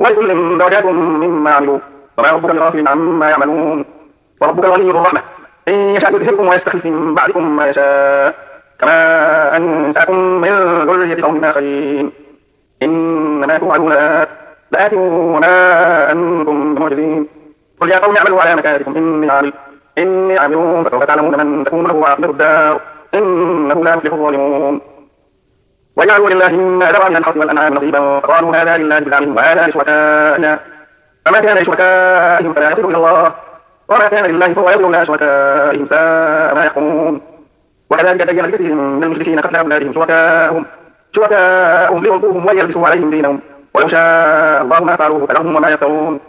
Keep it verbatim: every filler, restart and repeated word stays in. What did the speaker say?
ولكل درجات مما عملوا وما ربك بغافل عما يعملون وربك غني الرحمة إن يشاء يذهبكم ويستخلف من بعدكم ما يشاء كما أنشأكم من ذرية قوم آخرين إنما توعدون لآت وما أنتم بمعجزين قل يا قوم اعملوا على مكانتكم إني عامل إني عامل فسوف تعلمون من تكون له عاقبة الدار إنه لا يفلح الظالمون وجعلوا لله مما ذرأ من الحرث والأنعام نصيبا فقالوا هذا لله بزعمهم وهذا لشركائنا فما كان لشركائهم فلا يصل إلى الله وما كان لله فهو يصل إلى شركائهم ساء ما يحكمون وكذلك زين لكثير من المشركين قتل أولادهم شركاءهم شركاءهم ليرضوهم ويلبسوا عليهم دينهم ولو شاء الله ما فعلوه فذرهم وما يفترون